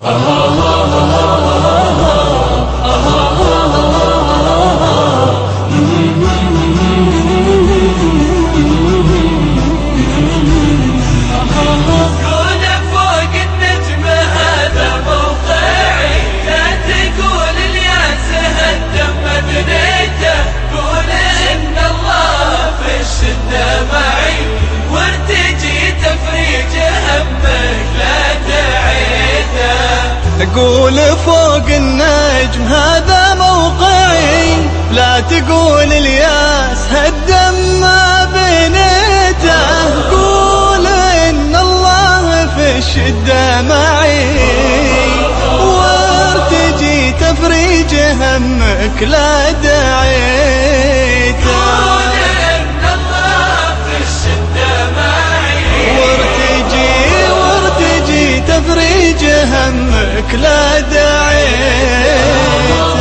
قول فوق النجم هذا موقعي، لا تقول الياس هالدم ما بنيته. قول إن الله في الشدة معي، وارتجي تفريج همك لا دعيته. تفريج همك لا دعيته.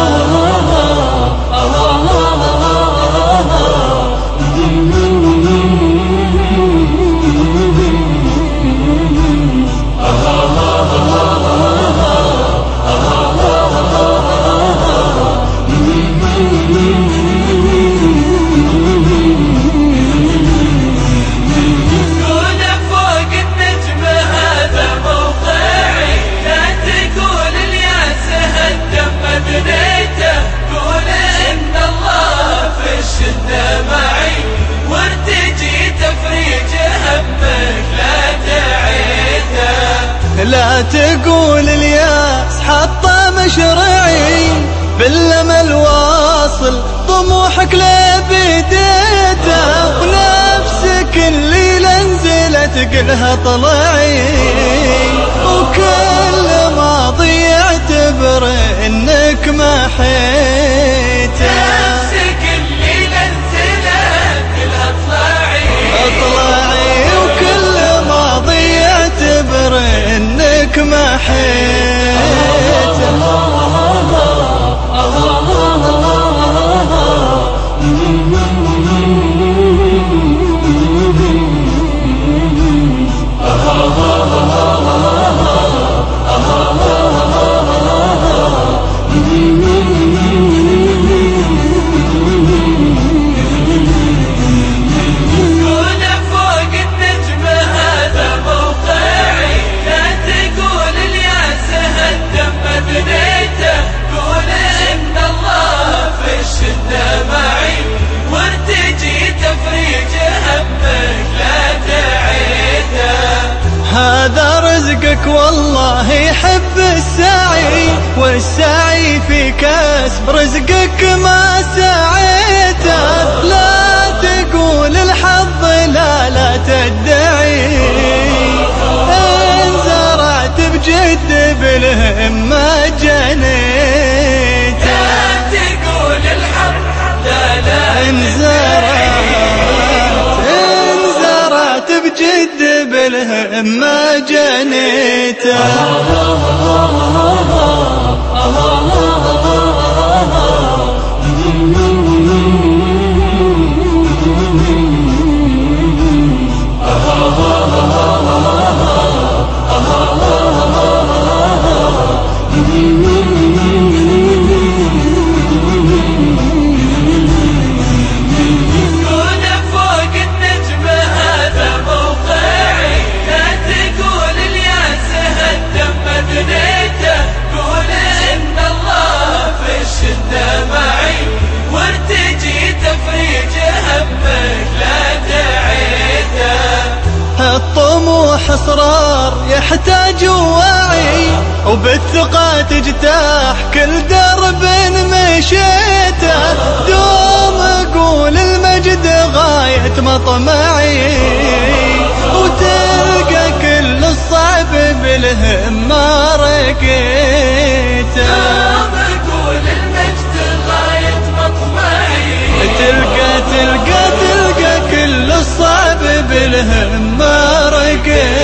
لا تقول الياس حط مشرعي، بالأمل واصل طموحك لبديته. ونفسك اللي لنزلت قلها طلعي، وكل ما ضيعت اعتبر انك ما حيته. نفسك اللي لنزلت قلها اطلعي، وكل ما ضيعت اعتبر انك ما حيته. هذا رزقك والله يحب السعي، والسعي في كسب رزقك ما سعيته. لا تقول الحظ لا تدعي، إن زرعت بجد بالهمة جنيته. لا تقول الحظ لا إن زرعت بجد بالهمة جنيته. الطموح اصرار يحتاج وعي، وبالثقة تجتاح كل درب مشيته. دوم قول المجد غاية مطمعي، وتلقى كل الصعب بالهمة رقيته. دوم قول المجد غاية مطمعي، تلقى كل الصعب بالهمة رقيته.